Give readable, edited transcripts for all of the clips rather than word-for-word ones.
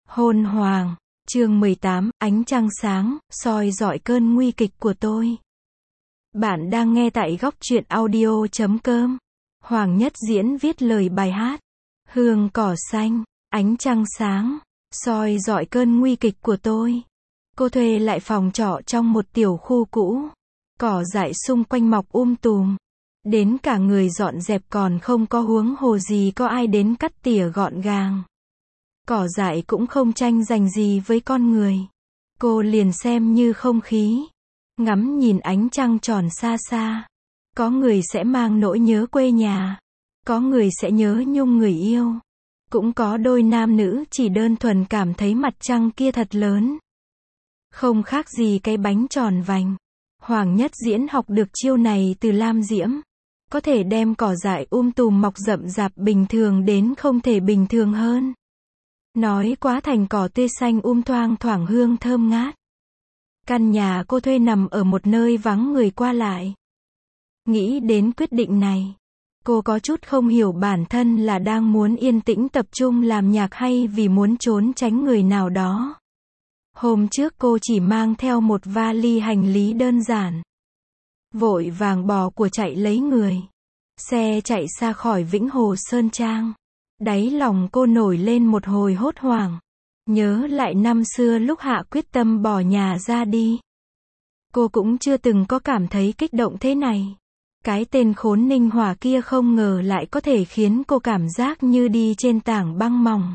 Hôn hoàng, chương 18, ánh trăng sáng, soi rọi cơn nguy kịch của tôi. Bạn đang nghe tại góc truyện audio.com. Hoàng Nhất Diễn viết lời bài hát. Hương cỏ xanh, ánh trăng sáng, soi rọi cơn nguy kịch của tôi. Cô thuê lại phòng trọ trong một tiểu khu cũ. Cỏ dại xung quanh mọc tùm. Đến cả người dọn dẹp còn không có huống hồ gì có ai đến cắt tỉa gọn gàng. Cỏ dại cũng không tranh giành gì với con người. Cô liền xem như không khí. Ngắm nhìn ánh trăng tròn xa xa. Có người sẽ mang nỗi nhớ quê nhà. Có người sẽ nhớ nhung người yêu. Cũng có đôi nam nữ chỉ đơn thuần cảm thấy mặt trăng kia thật lớn. Không khác gì cái bánh tròn vành. Hoàng Nhất Diễn học được chiêu này từ Lam Diễm. Có thể đem cỏ dại tùm mọc rậm rạp bình thường đến không thể bình thường hơn. Nói quá thành cỏ tươi xanh thoang thoảng hương thơm ngát. Căn nhà cô thuê nằm ở một nơi vắng người qua lại. Nghĩ đến quyết định này, cô có chút không hiểu bản thân là đang muốn yên tĩnh tập trung làm nhạc hay vì muốn trốn tránh người nào đó. Hôm trước cô chỉ mang theo một vali hành lý đơn giản. Vội vàng bỏ của chạy lấy người. Xe chạy xa khỏi Vĩnh Hồ Sơn Trang. Đáy lòng cô nổi lên một hồi hốt hoảng. Nhớ lại năm xưa lúc hạ quyết tâm bỏ nhà ra đi. Cô cũng chưa từng có cảm thấy kích động thế này. Cái tên khốn Ninh Hỏa kia không ngờ lại có thể khiến cô cảm giác như đi trên tảng băng mỏng.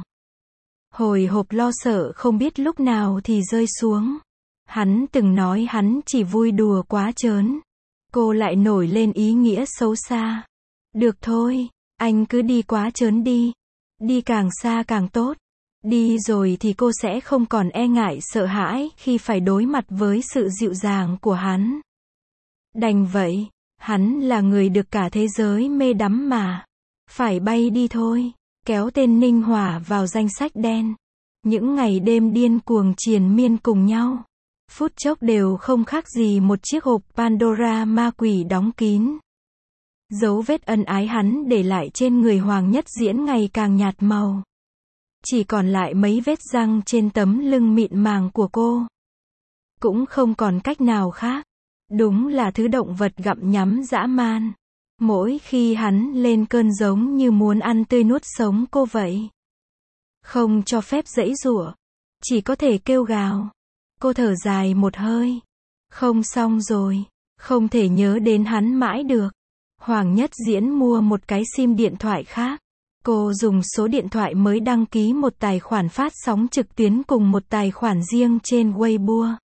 Hồi hộp lo sợ không biết lúc nào thì rơi xuống. Hắn từng nói hắn chỉ vui đùa quá trớn. Cô lại nổi lên ý nghĩa xấu xa. Được thôi, anh cứ đi quá trớn đi. Đi càng xa càng tốt. Đi rồi thì cô sẽ không còn e ngại sợ hãi khi phải đối mặt với sự dịu dàng của hắn. Đành vậy, hắn là người được cả thế giới mê đắm mà. Phải bay đi thôi, kéo tên Ninh Hỏa vào danh sách đen. Những ngày đêm điên cuồng triền miên cùng nhau. Phút chốc đều không khác gì một chiếc hộp Pandora ma quỷ đóng kín. Dấu vết ân ái hắn để lại trên người Hoàng Nhất Diễn ngày càng nhạt màu. Chỉ còn lại mấy vết răng trên tấm lưng mịn màng của cô. Cũng không còn cách nào khác. Đúng là thứ động vật gặm nhắm dã man. Mỗi khi hắn lên cơn giống như muốn ăn tươi nuốt sống cô vậy. Không cho phép giãy giụa. Chỉ có thể kêu gào. Cô thở dài một hơi. Không xong rồi. Không thể nhớ đến hắn mãi được. Hoàng Nhất Diễn mua một cái sim điện thoại khác. Cô dùng số điện thoại mới đăng ký một tài khoản phát sóng trực tuyến cùng một tài khoản riêng trên Weibo.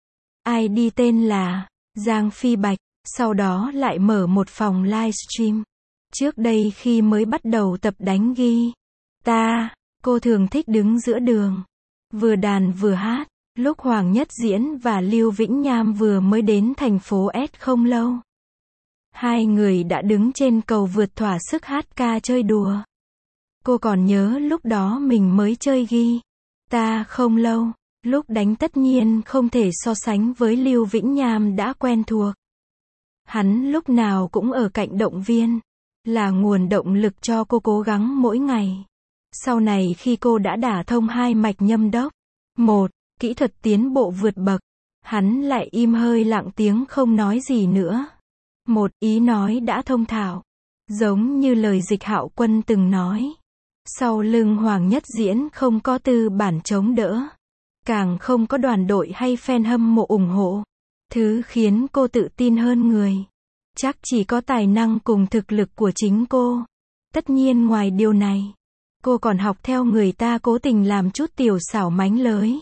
ID tên là Giang Phi Bạch, sau đó lại mở một phòng livestream. Trước đây khi mới bắt đầu tập đánh guitar, cô thường thích đứng giữa đường, vừa đàn vừa hát. Lúc Hoàng Nhất Diễn và Lưu Vĩnh Nham vừa mới đến thành phố S không lâu. Hai người đã đứng trên cầu vượt thỏa sức hát ca chơi đùa. Cô còn nhớ lúc đó mình mới chơi guitar không lâu. Lúc đánh tất nhiên không thể so sánh với Lưu Vĩnh Nham đã quen thuộc. Hắn lúc nào cũng ở cạnh động viên. Là nguồn động lực cho cô cố gắng mỗi ngày. Sau này khi cô đã đả thông hai mạch nhâm đốc. Kỹ thuật tiến bộ vượt bậc. Hắn lại im hơi lặng tiếng không nói gì nữa. Ý nói đã thông thạo. Giống như lời Dịch Hạo Quân từng nói. Sau lưng Hoàng Nhất Diễn không có tư bản chống đỡ. Càng không có đoàn đội hay fan hâm mộ ủng hộ. Thứ khiến cô tự tin hơn người. Chắc chỉ có tài năng cùng thực lực của chính cô. Tất nhiên ngoài điều này, cô còn học theo người ta cố tình làm chút tiểu xảo mánh lới.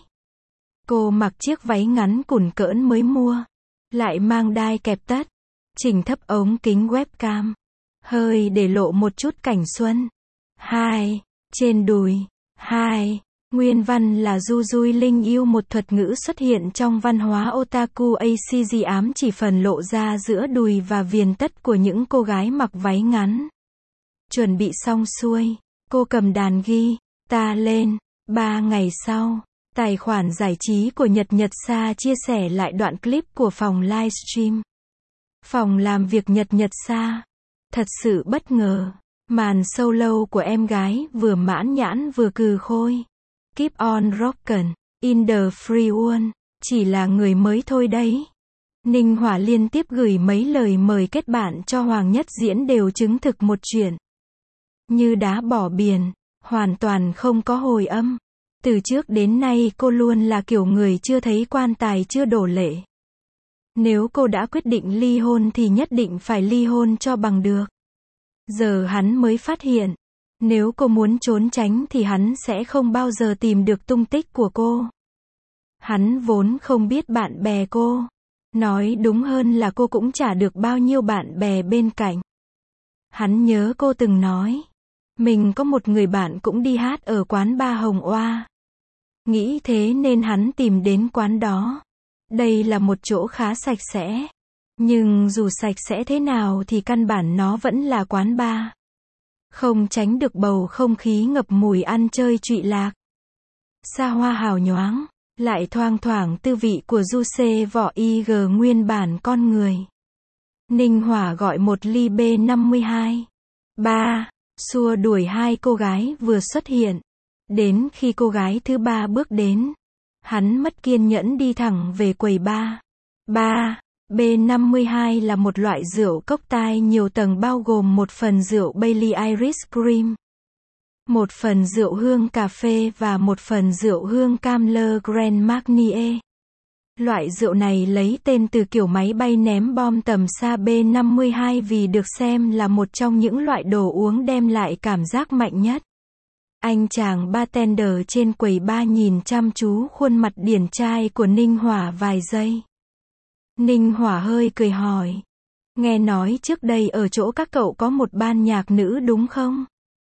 Cô mặc chiếc váy ngắn cùn cỡn mới mua. Lại mang đai kẹp tất. Chỉnh thấp ống kính webcam. Hơi để lộ một chút cảnh xuân. Trên đùi. Nguyên văn là Du Dui Linh yêu một thuật ngữ xuất hiện trong văn hóa otaku ACG ám chỉ phần lộ ra giữa đùi và viền tất của những cô gái mặc váy ngắn. Chuẩn bị xong xuôi, cô cầm đàn guitar lên. 3 ngày sau, tài khoản giải trí của Nhật Nhật Sa chia sẻ lại đoạn clip của phòng livestream. Phòng làm việc Nhật Nhật Sa. Thật sự bất ngờ. Màn solo của em gái vừa mãn nhãn vừa cừ khôi. Keep on rockin', in the free world, chỉ là người mới thôi đấy. Ninh Hỏa liên tiếp gửi mấy lời mời kết bạn cho Hoàng Nhất Diễn đều chứng thực một chuyện. Như đá bỏ biển, hoàn toàn không có hồi âm. Từ trước đến nay cô luôn là kiểu người chưa thấy quan tài chưa đổ lệ. Nếu cô đã quyết định ly hôn thì nhất định phải ly hôn cho bằng được. Giờ hắn mới phát hiện, nếu cô muốn trốn tránh thì hắn sẽ không bao giờ tìm được tung tích của cô. Hắn vốn không biết bạn bè cô. Nói đúng hơn là cô cũng chả được bao nhiêu bạn bè bên cạnh. Hắn nhớ cô từng nói, mình có một người bạn cũng đi hát ở quán bar Hồng Oa. Nghĩ thế nên hắn tìm đến quán đó. Đây là một chỗ khá sạch sẽ. Nhưng dù sạch sẽ thế nào thì căn bản nó vẫn là quán bar. Không tránh được bầu không khí ngập mùi ăn chơi trụy lạc. Xa hoa hào nhoáng, lại thoang thoảng tư vị của juice vỏ IG nguyên bản con người. Ninh Hỏa gọi một ly B52. Xua đuổi hai cô gái vừa xuất hiện. Đến khi cô gái thứ ba bước đến, hắn mất kiên nhẫn đi thẳng về quầy bar. B52 là một loại rượu cocktail nhiều tầng bao gồm một phần rượu Bailey Irish Cream, một phần rượu hương cà phê và một phần rượu hương cam Le Grand Marnier. Loại rượu này lấy tên từ kiểu máy bay ném bom tầm xa B52 vì được xem là một trong những loại đồ uống đem lại cảm giác mạnh nhất. Anh chàng bartender trên quầy bar nhìn chăm chú khuôn mặt điển trai của Ninh Hỏa vài giây. Ninh Hỏa hơi cười hỏi. Nghe nói trước đây ở chỗ các cậu có một ban nhạc nữ đúng không?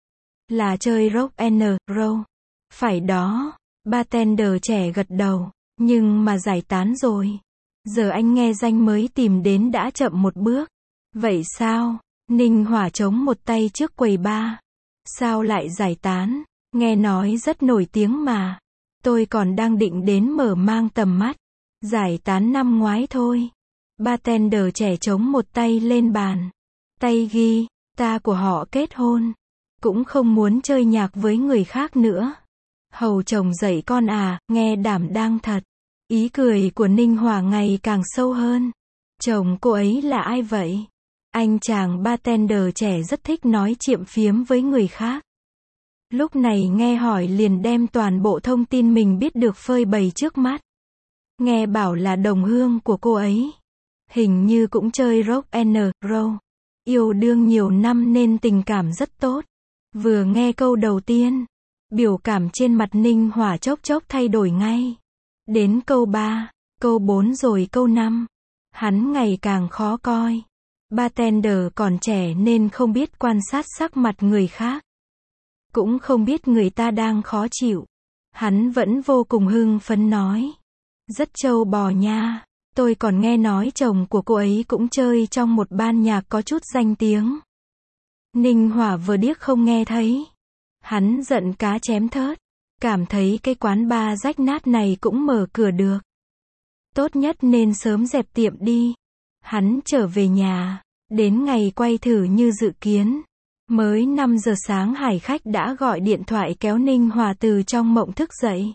Là chơi rock and roll. Phải đó. Bartender trẻ gật đầu. Nhưng mà giải tán rồi. Giờ anh nghe danh mới tìm đến đã chậm một bước. Vậy sao? Ninh Hỏa chống một tay trước quầy bar. Sao lại giải tán? Nghe nói rất nổi tiếng mà. Tôi còn đang định đến mở mang tầm mắt. Giải tán năm ngoái thôi. Bartender trẻ chống một tay lên bàn. Tay ghi, ta của họ kết hôn. Cũng không muốn chơi nhạc với người khác nữa. Hầu chồng dạy con à, nghe đảm đang thật. Ý cười của Ninh Hỏa ngày càng sâu hơn. Chồng cô ấy là ai vậy? Anh chàng bartender trẻ rất thích nói chuyện phiếm với người khác. Lúc này nghe hỏi liền đem toàn bộ thông tin mình biết được phơi bày trước mắt. Nghe bảo là đồng hương của cô ấy. Hình như cũng chơi rock and roll. Yêu đương nhiều năm nên tình cảm rất tốt. Vừa nghe câu đầu tiên, biểu cảm trên mặt Ninh Hỏa chốc chốc thay đổi ngay. Đến câu 3, câu 4 rồi câu 5. Hắn ngày càng khó coi. Bartender còn trẻ nên không biết quan sát sắc mặt người khác. Cũng không biết người ta đang khó chịu. Hắn vẫn vô cùng hưng phấn nói. Rất trâu bò nha. Tôi còn nghe nói chồng của cô ấy cũng chơi trong một ban nhạc có chút danh tiếng. Ninh Hỏa vừa điếc không nghe thấy. Hắn giận cá chém thớt. Cảm thấy cái quán bar rách nát này cũng mở cửa được. Tốt nhất nên sớm dẹp tiệm đi. Hắn trở về nhà. Đến ngày quay thử như dự kiến. Mới 5 giờ sáng hải khách đã gọi điện thoại kéo Ninh Hỏa từ trong mộng thức dậy.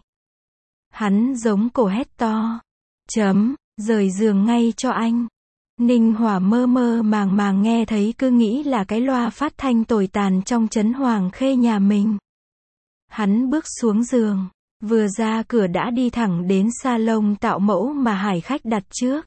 Hắn giống cổ hét to. Rời giường ngay cho anh. Ninh Hỏa mơ mơ màng màng nghe thấy cứ nghĩ là cái loa phát thanh tồi tàn trong trấn Hoàng Khê nhà mình. Hắn bước xuống giường. Vừa ra cửa đã đi thẳng đến salon tạo mẫu mà hải khách đặt trước.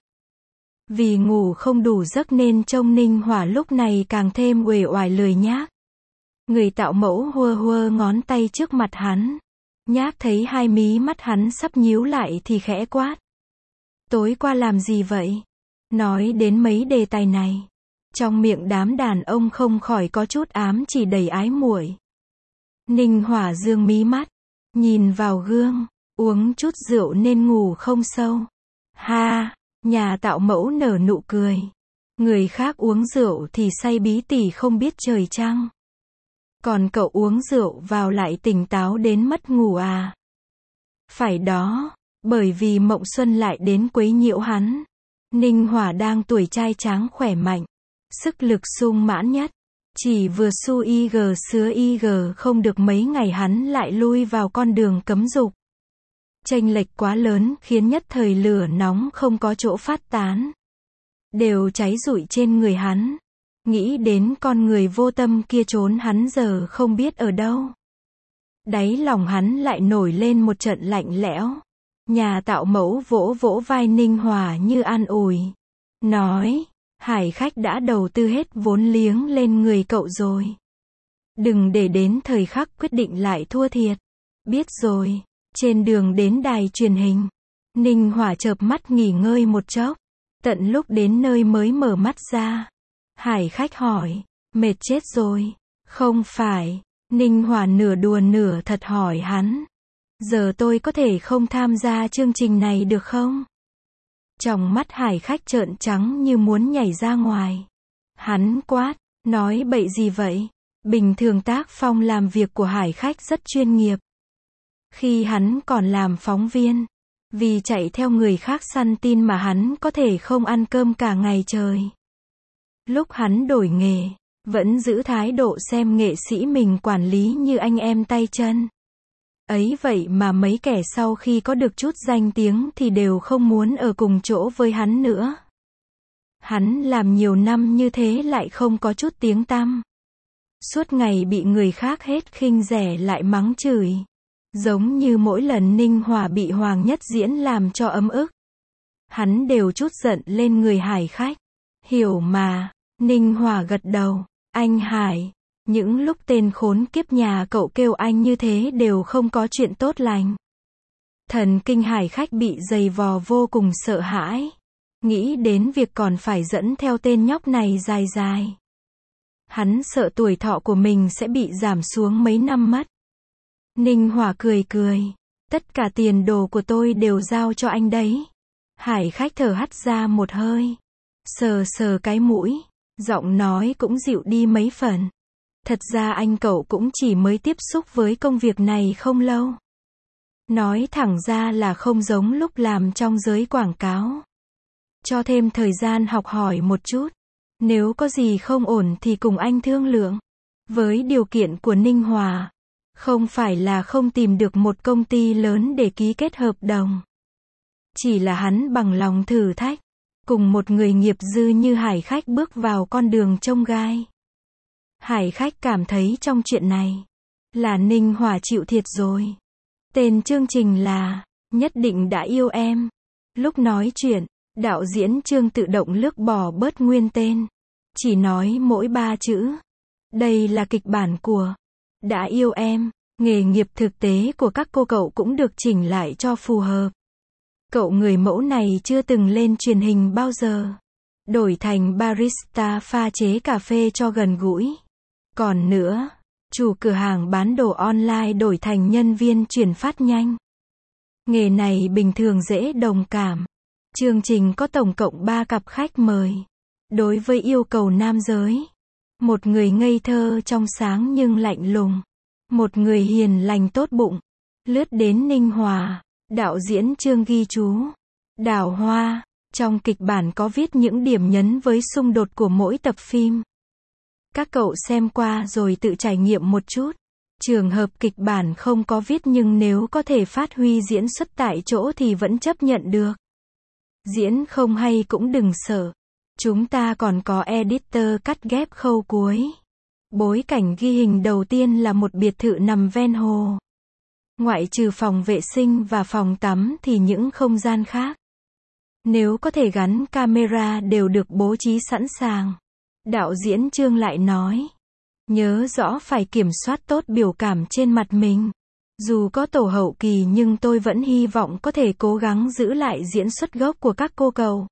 Vì ngủ không đủ giấc nên trông Ninh Hỏa lúc này càng thêm uể oải lười nhác. Người tạo mẫu hua hua ngón tay trước mặt hắn. Nhác thấy hai mí mắt hắn sắp nhíu lại thì khẽ quát. Tối qua làm gì vậy? Nói đến mấy đề tài này. Trong miệng đám đàn ông không khỏi có chút ám chỉ đầy ái muội. Ninh Hỏa dương mí mắt. Nhìn vào gương. Uống chút rượu nên ngủ không sâu. Ha! Nhà tạo mẫu nở nụ cười. Người khác uống rượu thì say bí tỉ không biết trời trăng. Còn cậu uống rượu vào lại tỉnh táo đến mất ngủ à? Phải đó, bởi vì mộng xuân lại đến quấy nhiễu hắn. Ninh Hỏa đang tuổi trai tráng khỏe mạnh, sức lực sung mãn nhất. Chỉ vừa su IG sứa IG không được mấy ngày hắn lại lui vào con đường cấm dục. Chênh lệch quá lớn khiến nhất thời lửa nóng không có chỗ phát tán. Đều cháy rụi trên người hắn. Nghĩ đến con người vô tâm kia trốn hắn giờ không biết ở đâu. Đáy lòng hắn lại nổi lên một trận lạnh lẽo. Nhà tạo mẫu vỗ vỗ vai Ninh Hòa như an ủi. Nói, Hải khách đã đầu tư hết vốn liếng lên người cậu rồi. Đừng để đến thời khắc quyết định lại thua thiệt. Biết rồi. Trên đường đến đài truyền hình, Ninh Hòa chợp mắt nghỉ ngơi một chốc. Tận lúc đến nơi mới mở mắt ra. Hải khách hỏi, mệt chết rồi. Không phải. Ninh Hòa nửa đùa nửa thật hỏi hắn. Giờ tôi có thể không tham gia chương trình này được không? Trong mắt Hải khách trợn trắng như muốn nhảy ra ngoài. Hắn quát, nói bậy gì vậy? Bình thường tác phong làm việc của Hải khách rất chuyên nghiệp. Khi hắn còn làm phóng viên, vì chạy theo người khác săn tin mà hắn có thể không ăn cơm cả ngày trời. Lúc hắn đổi nghề, vẫn giữ thái độ xem nghệ sĩ mình quản lý như anh em tay chân. Ấy vậy mà mấy kẻ sau khi có được chút danh tiếng thì đều không muốn ở cùng chỗ với hắn nữa. Hắn làm nhiều năm như thế lại không có chút tiếng tăm. Suốt ngày bị người khác hết khinh rẻ lại mắng chửi. Giống như mỗi lần Ninh Hòa bị Hoàng Nhất Diễn làm cho ấm ức. Hắn đều trút giận lên người Hải khách. Hiểu mà. Ninh Hòa gật đầu. Anh Hải, những lúc tên khốn kiếp nhà cậu kêu anh như thế đều không có chuyện tốt lành. Thần kinh Hải khách bị giày vò vô cùng sợ hãi. Nghĩ đến việc còn phải dẫn theo tên nhóc này dài dài. Hắn sợ tuổi thọ của mình sẽ bị giảm xuống mấy năm mất. Ninh Hòa cười cười. Tất cả tiền đồ của tôi đều giao cho anh đấy. Hải khách thở hắt ra một hơi. Sờ sờ cái mũi. Giọng nói cũng dịu đi mấy phần. Thật ra anh cậu cũng chỉ mới tiếp xúc với công việc này không lâu. Nói thẳng ra là không giống lúc làm trong giới quảng cáo. Cho thêm thời gian học hỏi một chút. Nếu có gì không ổn thì cùng anh thương lượng. Với điều kiện của Ninh Hòa, không phải là không tìm được một công ty lớn để ký kết hợp đồng. Chỉ là hắn bằng lòng thử thách. Cùng một người nghiệp dư như Hải khách bước vào con đường chông gai. Hải khách cảm thấy trong chuyện này là Ninh Hòa chịu thiệt rồi. Tên chương trình là Nhất định đã yêu em. Lúc nói chuyện, đạo diễn Trương tự động lướt bỏ bớt nguyên tên. Chỉ nói mỗi 3 chữ. Đây là kịch bản của Đã yêu em. Nghề nghiệp thực tế của các cô cậu cũng được chỉnh lại cho phù hợp. Cậu người mẫu này chưa từng lên truyền hình bao giờ. Đổi thành barista pha chế cà phê cho gần gũi. Còn nữa, chủ cửa hàng bán đồ online đổi thành nhân viên chuyển phát nhanh. Nghề này bình thường dễ đồng cảm. Chương trình có tổng cộng 3 cặp khách mời. Đối với yêu cầu nam giới, một người ngây thơ trong sáng nhưng lạnh lùng. Một người hiền lành tốt bụng. Lướt đến Ninh Hòa. Đạo diễn Trương ghi chú. Đào hoa. Trong kịch bản có viết những điểm nhấn với xung đột của mỗi tập phim. Các cậu xem qua rồi tự trải nghiệm một chút. Trường hợp kịch bản không có viết nhưng nếu có thể phát huy diễn xuất tại chỗ thì vẫn chấp nhận được. Diễn không hay cũng đừng sợ. Chúng ta còn có editor cắt ghép khâu cuối. Bối cảnh ghi hình đầu tiên là một biệt thự nằm ven hồ. Ngoại trừ phòng vệ sinh và phòng tắm thì những không gian khác, nếu có thể gắn camera đều được bố trí sẵn sàng. Đạo diễn Trương lại nói, nhớ rõ phải kiểm soát tốt biểu cảm trên mặt mình. Dù có tổ hậu kỳ nhưng tôi vẫn hy vọng có thể cố gắng giữ lại diễn xuất gốc của các cô cậu.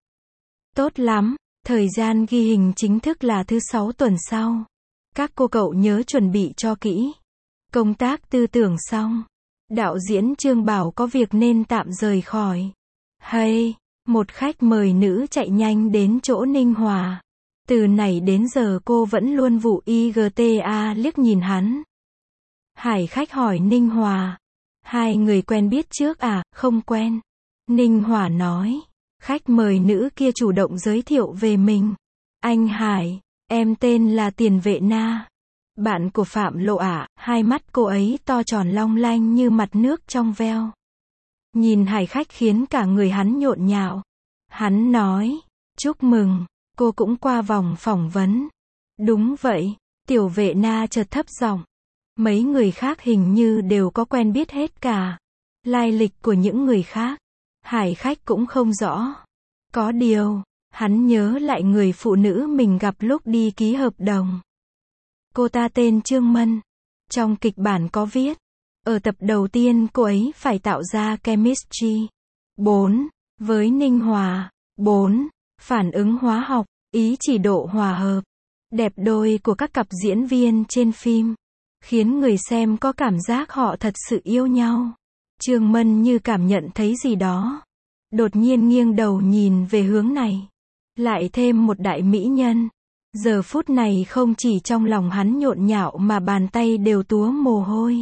Tốt lắm, thời gian ghi hình chính thức là thứ 6 tuần sau. Các cô cậu nhớ chuẩn bị cho kỹ. Công tác tư tưởng xong, đạo diễn Trương bảo có việc nên tạm rời khỏi. Hay, một khách mời nữ chạy nhanh đến chỗ Ninh Hòa. Từ nãy đến giờ cô vẫn luôn vụ IGTA liếc nhìn hắn. Hải khách hỏi Ninh Hòa, hai người quen biết trước à? Không quen. Ninh Hòa nói, khách mời nữ kia chủ động giới thiệu về mình. Anh Hải, Em tên là Tiền Vệ Na. Bạn của Phạm Lộ ạ, hai mắt cô ấy to tròn long lanh như mặt nước trong veo. Nhìn Hải Khách khiến cả người hắn nhộn nhạo. Hắn nói, chúc mừng, cô cũng qua vòng phỏng vấn. Đúng vậy, Tiểu Vệ Na chợt thấp giọng. Mấy người khác hình như đều có quen biết hết cả. Lai lịch của những người khác, Hải Khách cũng không rõ. Có điều, hắn nhớ lại người phụ nữ mình gặp lúc đi ký hợp đồng. Cô ta tên Trương Mân. Trong kịch bản có viết, ở tập đầu tiên cô ấy phải tạo ra chemistry 4 với Ninh Hòa. 4. Phản ứng hóa học, ý chỉ độ hòa hợp, đẹp đôi của các cặp diễn viên trên phim, khiến người xem có cảm giác họ thật sự yêu nhau. Trương Mân như cảm nhận thấy gì đó. Đột nhiên nghiêng đầu nhìn về hướng này. Lại thêm một đại mỹ nhân. Giờ phút này không chỉ trong lòng hắn nhộn nhạo mà bàn tay đều túa mồ hôi.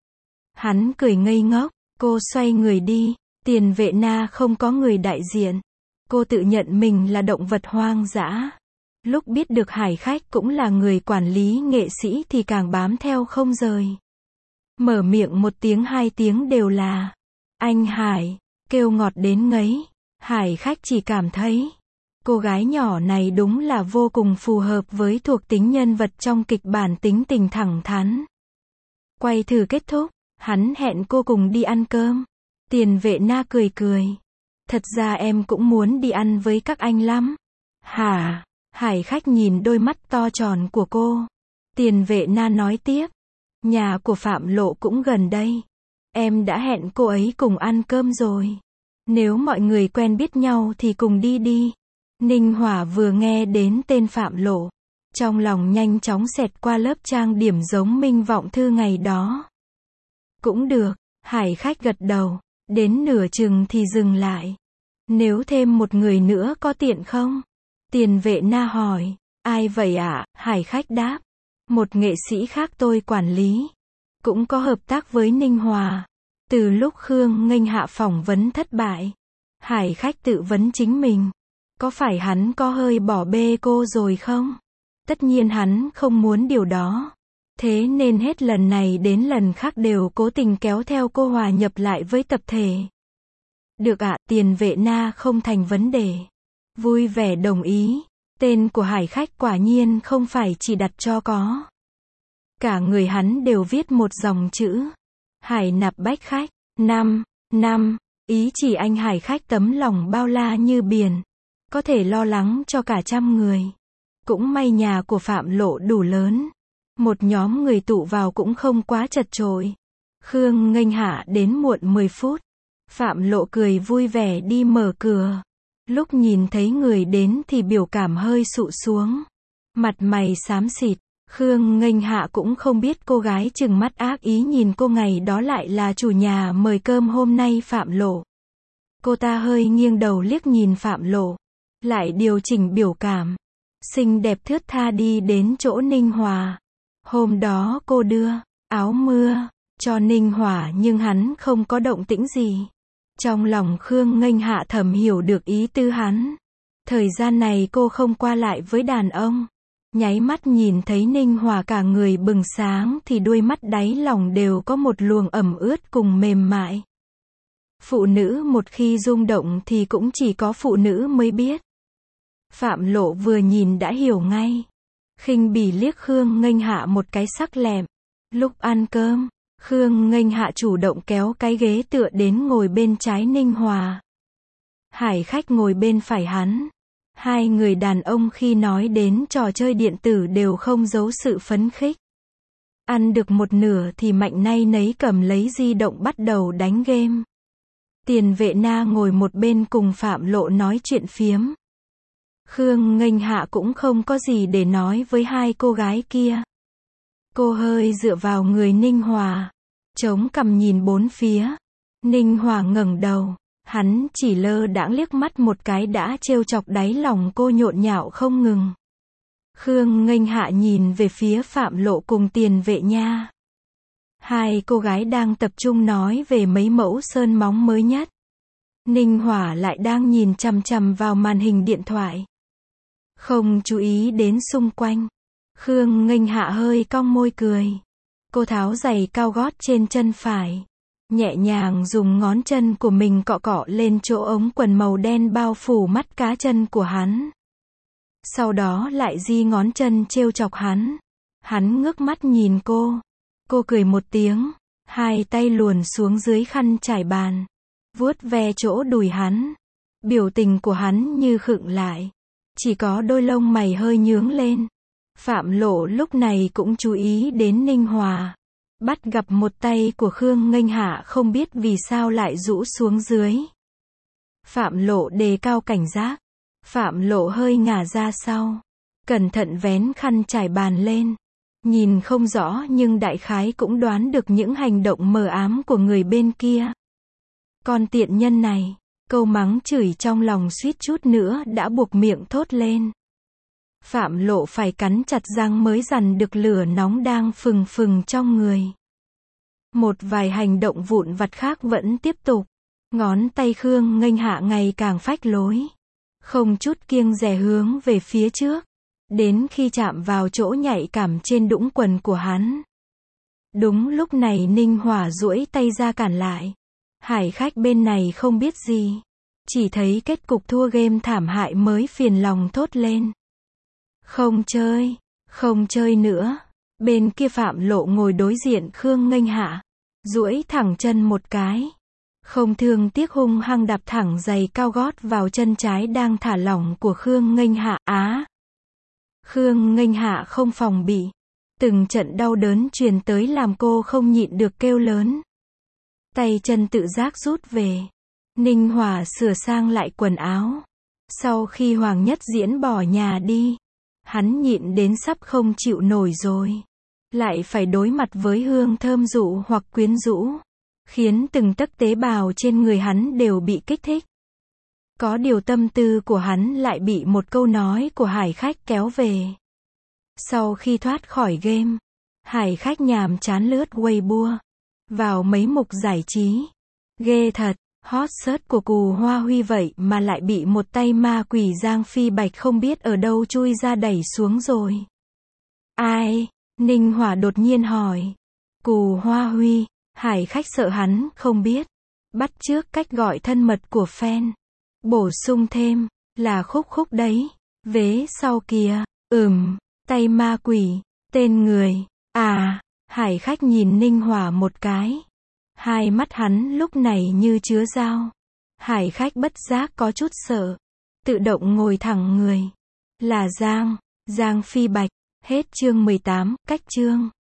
Hắn cười ngây ngốc, cô xoay người đi. Tiền Vệ Na không có người đại diện. Cô tự nhận mình là động vật hoang dã. Lúc biết được Hải Khách cũng là người quản lý nghệ sĩ thì càng bám theo không rời. Mở miệng một tiếng hai tiếng đều là anh Hải, kêu ngọt đến ngấy. Hải Khách chỉ cảm thấy cô gái nhỏ này đúng là vô cùng phù hợp với thuộc tính nhân vật trong kịch bản, tính tình thẳng thắn. Quay thử kết thúc, hắn hẹn cô cùng đi ăn cơm. Tiền Vệ Na cười cười. Thật ra em cũng muốn đi ăn với các anh lắm. Hả? Hải Khách nhìn đôi mắt to tròn của cô. Tiền Vệ Na nói tiếp. Nhà của Phạm Lộ cũng gần đây. Em đã hẹn cô ấy cùng ăn cơm rồi. Nếu mọi người quen biết nhau thì cùng đi đi. Ninh Hòa vừa nghe đến tên Phạm Lộ, trong lòng nhanh chóng xẹt qua lớp trang điểm giống Minh Vọng Thư ngày đó. Cũng được, Hải Khách gật đầu, đến nửa chừng thì dừng lại. Nếu thêm một người nữa có tiện không? Tiền Vệ Na hỏi. Ai vậy ạ? Hải Khách đáp. Một nghệ sĩ khác tôi quản lý. Cũng có hợp tác với Ninh Hòa. Từ lúc Khương Nghênh Hạ phỏng vấn thất bại, Hải Khách tự vấn chính mình. Có phải hắn có hơi bỏ bê cô rồi không? Tất nhiên hắn không muốn điều đó. Thế nên hết lần này đến lần khác đều cố tình kéo theo cô hòa nhập lại với tập thể. Được ạ, Tiền Vệ Na không thành vấn đề. Vui vẻ đồng ý. Tên của Hải Khách quả nhiên không phải chỉ đặt cho có. Cả người hắn đều viết một dòng chữ. Hải nạp bách khách. 5. Ý chỉ anh Hải Khách tấm lòng bao la như biển. Có thể lo lắng cho cả trăm người. Cũng may nhà của Phạm Lộ đủ lớn. Một nhóm người tụ vào cũng không quá chật chội. Khương Nghênh Hạ đến muộn 10 phút. Phạm Lộ cười vui vẻ đi mở cửa. Lúc nhìn thấy người đến thì biểu cảm hơi sụ xuống. Mặt mày xám xịt. Khương Nghênh Hạ cũng không biết cô gái trừng mắt ác ý nhìn cô ngày đó lại là chủ nhà mời cơm hôm nay Phạm Lộ. Cô ta hơi nghiêng đầu liếc nhìn Phạm Lộ. Lại điều chỉnh biểu cảm. Xinh đẹp thướt tha đi đến chỗ Ninh Hòa. Hôm đó cô đưa áo mưa cho Ninh Hòa nhưng hắn không có động tĩnh gì. Trong lòng Khương Nghênh Hạ thầm hiểu được ý tư hắn. Thời gian này cô không qua lại với đàn ông. Nháy mắt nhìn thấy Ninh Hòa cả người bừng sáng thì đôi mắt đáy lòng đều có một luồng ẩm ướt cùng mềm mại. Phụ nữ một khi rung động thì cũng chỉ có phụ nữ mới biết. Phạm Lộ vừa nhìn đã hiểu ngay. Khinh bỉ liếc Khương Nghênh Hạ một cái sắc lẹm. Lúc ăn cơm, Khương Nghênh Hạ chủ động kéo cái ghế tựa đến ngồi bên trái Ninh Hòa. Hải Khách ngồi bên phải hắn. Hai người đàn ông khi nói đến trò chơi điện tử đều không giấu sự phấn khích. Ăn được một nửa thì mạnh nay nấy cầm lấy di động bắt đầu đánh game. Tiền Vệ Na ngồi một bên cùng Phạm Lộ nói chuyện phiếm. Khương Nghênh Hạ cũng không có gì để nói với hai cô gái kia. Cô hơi dựa vào người Ninh Hòa, chống cằm nhìn bốn phía. Ninh Hòa ngẩng đầu, hắn chỉ lơ đãng liếc mắt một cái đã trêu chọc đáy lòng cô nhộn nhạo không ngừng. Khương Nghênh Hạ nhìn về phía Phạm Lộ cùng Tiền Vệ Nha. Hai cô gái đang tập trung nói về mấy mẫu sơn móng mới nhất. Ninh Hòa lại đang nhìn chằm chằm vào màn hình điện thoại. Không chú ý đến xung quanh. Khương Nghênh Hạ hơi cong môi cười. Cô tháo giày cao gót trên chân phải. Nhẹ nhàng dùng ngón chân của mình cọ cọ lên chỗ ống quần màu đen bao phủ mắt cá chân của hắn. Sau đó lại di ngón chân trêu chọc hắn. Hắn ngước mắt nhìn cô. Cô cười một tiếng. Hai tay luồn xuống dưới khăn trải bàn. Vuốt ve chỗ đùi hắn. Biểu tình của hắn như khựng lại. Chỉ có đôi lông mày hơi nhướng lên. Phạm Lộ lúc này cũng chú ý đến Ninh Hòa. Bắt gặp một tay của Khương Nghênh Hạ không biết vì sao lại rũ xuống dưới. Phạm Lộ đề cao cảnh giác. Phạm Lộ hơi ngả ra sau. Cẩn thận vén khăn trải bàn lên. Nhìn không rõ nhưng đại khái cũng đoán được những hành động mờ ám của người bên kia. Con tiện nhân này, câu mắng chửi trong lòng suýt chút nữa đã buộc miệng thốt lên. Phạm Lộ phải cắn chặt răng mới dằn được lửa nóng đang phừng phừng trong người. Một vài hành động vụn vặt khác vẫn tiếp tục. Ngón tay Khương Nghênh Hạ ngày càng phách lối. Không chút kiêng dè hướng về phía trước. Đến khi chạm vào chỗ nhạy cảm trên đũng quần của hắn. Đúng lúc này Ninh Hòa duỗi tay ra cản lại. Hải khách bên này không biết gì. Chỉ thấy kết cục thua game thảm hại mới phiền lòng thốt lên. Không chơi nữa. Bên kia Phạm Lộ ngồi đối diện Khương Nghênh Hạ. Duỗi thẳng chân một cái. Không thương tiếc hung hăng đạp thẳng giày cao gót vào chân trái đang thả lỏng của Khương Nghênh Hạ. Khương Nghênh Hạ không phòng bị. Từng trận đau đớn truyền tới làm cô không nhịn được kêu lớn. Tay chân tự giác rút về. Ninh Hòa sửa sang lại quần áo. Sau khi Hoàng Nhất Diễn bỏ nhà đi, hắn nhịn đến sắp không chịu nổi rồi. Lại phải đối mặt với hương thơm dụ hoặc quyến rũ. Khiến từng tấc tế bào trên người hắn đều bị kích thích. Có điều tâm tư của hắn lại bị một câu nói của hải khách kéo về. Sau khi thoát khỏi game, hải khách nhàm chán lướt Weibo. Vào mấy mục giải trí. Ghê thật, hot search của Cù Hoa Huy vậy mà lại bị một tay ma quỷ Giang Phi Bạch không biết ở đâu chui ra đẩy xuống rồi. Ai? Ninh Hòa đột nhiên hỏi. Cù Hoa Huy. Hải khách sợ hắn không biết. Bắt chước cách gọi thân mật của fan. Bổ sung thêm, là khúc khúc đấy. Vế sau kìa. Tay ma quỷ. Tên người. Hải khách nhìn Ninh Hòa một cái. Hai mắt hắn lúc này như chứa dao. Hải khách bất giác có chút sợ. Tự động ngồi thẳng người. Là Giang Phi Bạch. Hết chương 18, cách chương.